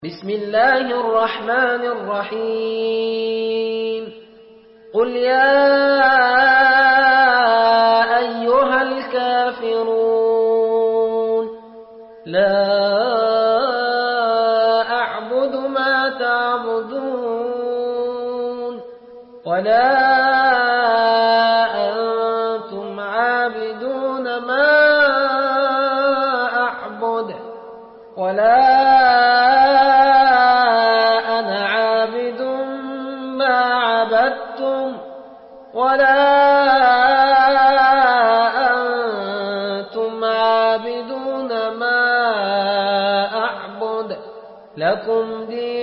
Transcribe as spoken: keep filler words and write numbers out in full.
بسم الله الرحمن الرحيم قل يا أيها الكافرون لا أعبد ما تعبدون ولا أنتم عابدون ما أعبد ولا ولا أنتم عابدون ما أعبد لكم دين